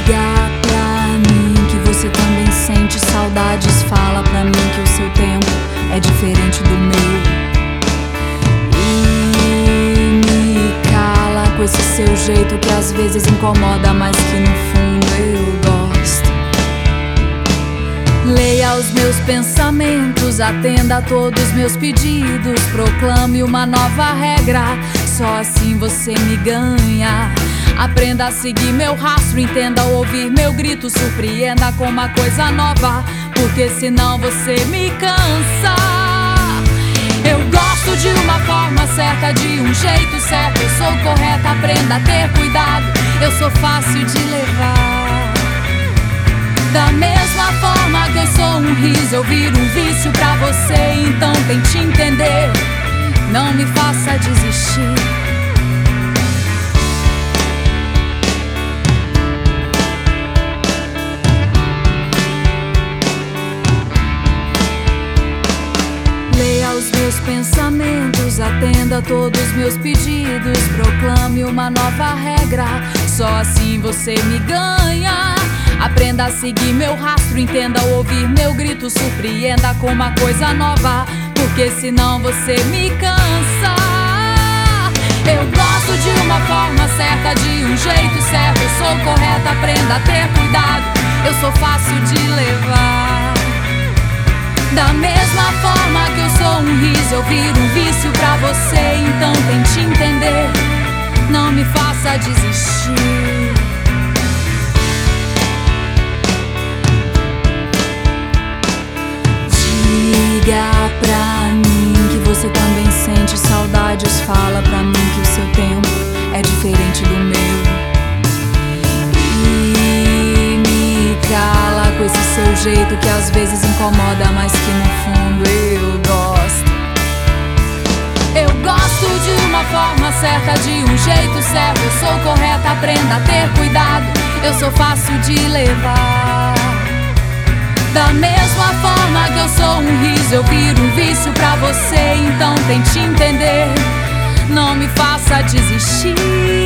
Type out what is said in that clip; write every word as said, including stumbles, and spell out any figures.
Diga pra mim que você também sente saudades. Fala pra mim que o seu tempo é diferente do meu. E me cala com esse seu jeito que às vezes incomoda, mas que no fundo eu gosto. Leia os meus pensamentos, atenda a todos meus pedidos, proclame uma nova regra, só assim você me ganha. Aprenda a seguir meu rastro, entenda ao ouvir meu grito, surpreenda com uma coisa nova, porque senão você me cansa. Eu gosto de uma forma certa, de um jeito certo, eu sou correta, aprenda a ter cuidado, eu sou fácil de levar. Da mesma forma que eu sou um riso, eu viro um vício pra você, então tente entender, não me faça desistir. Leia os meus pensamentos, atenda a todos meus pedidos, proclame uma nova regra, só assim você me ganha. Aprenda a seguir meu rastro, entenda ao ouvir meu grito, surpreenda com uma coisa nova, porque senão você me cansa. Eu gosto de uma forma certa, de um jeito certo, eu sou correta, aprenda a ter cuidado, eu sou fácil de levar. Da mesma forma que eu sou um riso, eu viro um vício pra você, então tente entender, não me faça desistir. Diga pra mim que você também sente saudades. Fala pra mim que o seu tempo é diferente do meu. E me cala com esse seu jeito que às vezes incomoda, mas que no fundo eu gosto. Eu gosto de uma forma certa, de um jeito certo, eu sou correta, aprenda a ter cuidado, eu sou fácil de levar. Da mesma forma que eu sou um riso, eu viro um vício pra você, então tente entender, não me faça desistir.